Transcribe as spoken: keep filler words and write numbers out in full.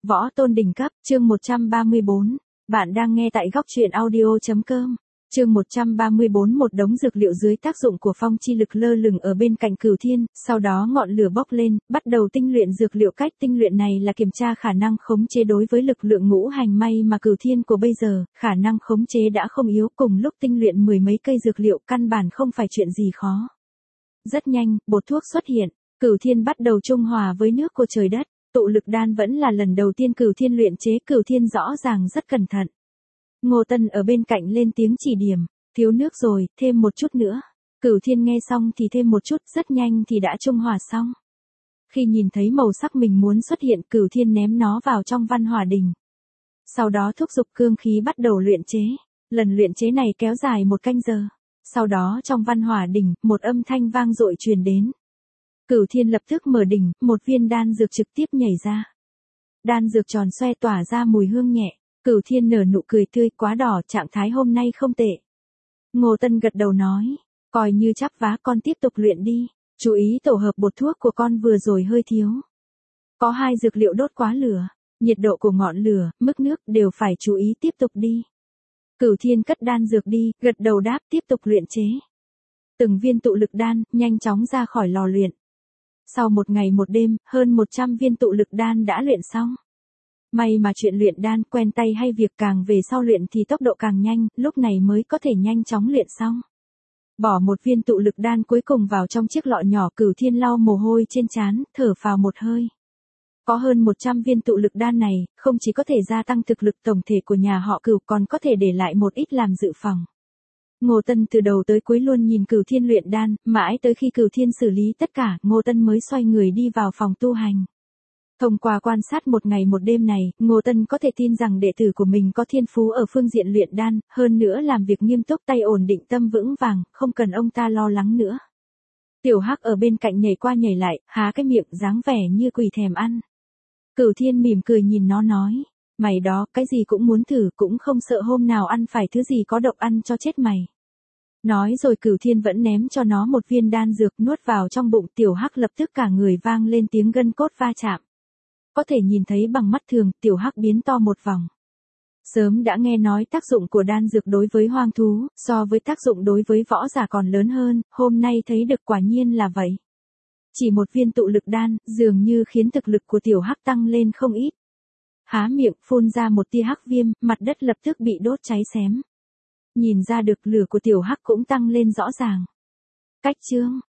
Võ tôn đỉnh cấp, chương một trăm ba mươi bốn. Bạn đang nghe tại góc truyện audio.com. Chương một trăm ba mươi bốn. Một đống dược liệu dưới tác dụng của phong chi lực lơ lửng ở bên cạnh Cửu Thiên, sau đó ngọn lửa bốc lên, bắt đầu tinh luyện dược liệu. Cách tinh luyện này là kiểm tra khả năng khống chế đối với lực lượng ngũ hành may mà Cửu Thiên của bây giờ, khả năng khống chế đã không yếu, cùng lúc tinh luyện mười mấy cây dược liệu căn bản không phải chuyện gì khó. Rất nhanh, bột thuốc xuất hiện, Cửu Thiên bắt đầu trung hòa với nước của trời đất. Tụ lực đan vẫn là lần đầu tiên Cửu Thiên luyện chế, Cửu Thiên rõ ràng rất cẩn thận. Ngô Tân ở bên cạnh lên tiếng chỉ điểm, thiếu nước rồi, thêm một chút nữa. Cửu Thiên nghe xong thì thêm một chút, rất nhanh thì đã trung hòa xong. Khi nhìn thấy màu sắc mình muốn xuất hiện, Cửu Thiên ném nó vào trong văn hỏa đình. Sau đó thúc giục cương khí bắt đầu luyện chế. Lần luyện chế này kéo dài một canh giờ. Sau đó trong văn hỏa đình, một âm thanh vang dội truyền đến. Cửu Thiên lập tức mở đỉnh, một viên đan dược trực tiếp nhảy ra. Đan dược tròn xoe tỏa ra mùi hương nhẹ, Cửu Thiên nở nụ cười tươi, quá đỏ, trạng thái hôm nay không tệ. Ngô Tân gật đầu nói, coi như chắp vá, con tiếp tục luyện đi, chú ý tổ hợp bột thuốc của con vừa rồi hơi thiếu. Có hai dược liệu đốt quá lửa, nhiệt độ của ngọn lửa, mức nước đều phải chú ý, tiếp tục đi. Cửu Thiên cất đan dược đi, gật đầu đáp, tiếp tục luyện chế. Từng viên tụ lực đan, nhanh chóng ra khỏi lò luyện. Sau một ngày một đêm, hơn một trăm viên tụ lực đan đã luyện xong. May mà chuyện luyện đan quen tay hay việc càng về sau luyện thì tốc độ càng nhanh, lúc này mới có thể nhanh chóng luyện xong. Bỏ một viên tụ lực đan cuối cùng vào trong chiếc lọ nhỏ, Cửu Thiên lau mồ hôi trên trán, thở phào một hơi. Có hơn một trăm viên tụ lực đan này, không chỉ có thể gia tăng thực lực tổng thể của nhà họ Cửu, còn có thể để lại một ít làm dự phòng. Ngô Tân từ đầu tới cuối luôn nhìn Cửu Thiên luyện đan, mãi tới khi Cửu Thiên xử lý tất cả, Ngô Tân mới xoay người đi vào phòng tu hành. Thông qua quan sát một ngày một đêm này, Ngô Tân có thể tin rằng đệ tử của mình có thiên phú ở phương diện luyện đan, hơn nữa làm việc nghiêm túc, tay ổn định, tâm vững vàng, không cần ông ta lo lắng nữa. Tiểu Hắc ở bên cạnh nhảy qua nhảy lại, há cái miệng dáng vẻ như quỷ thèm ăn. Cửu Thiên mỉm cười nhìn nó nói, mày đó, cái gì cũng muốn thử, cũng không sợ hôm nào ăn phải thứ gì có độc ăn cho chết mày. Nói rồi Cửu Thiên vẫn ném cho nó một viên đan dược, nuốt vào trong bụng. Tiểu Hắc lập tức cả người vang lên tiếng gân cốt va chạm. Có thể nhìn thấy bằng mắt thường, Tiểu Hắc biến to một vòng. Sớm đã nghe nói tác dụng của đan dược đối với hoang thú, so với tác dụng đối với võ giả còn lớn hơn, hôm nay thấy được quả nhiên là vậy. Chỉ một viên tụ lực đan, dường như khiến thực lực của Tiểu Hắc tăng lên không ít. Há miệng, phun ra một tia hắc viêm, mặt đất lập tức bị đốt cháy xém. Nhìn ra được lửa của Tiểu Hắc cũng tăng lên rõ ràng. Cách chương